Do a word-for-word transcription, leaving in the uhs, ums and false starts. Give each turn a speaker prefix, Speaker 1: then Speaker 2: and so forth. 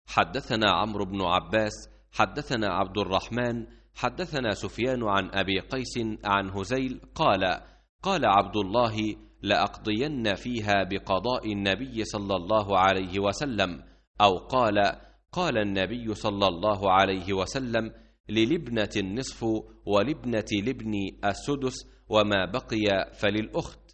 Speaker 1: حدثنا عمرو بن عباس حدثنا عبد الرحمن حدثنا سفيان عن أبي قيس عن هزيل قال قال عبد الله لأقضين فيها بقضاء النبي صلى الله عليه وسلم، أو قال قال النبي صلى الله عليه وسلم للابنة النصف ولابنة الابن السدس وما بقي فللأخت.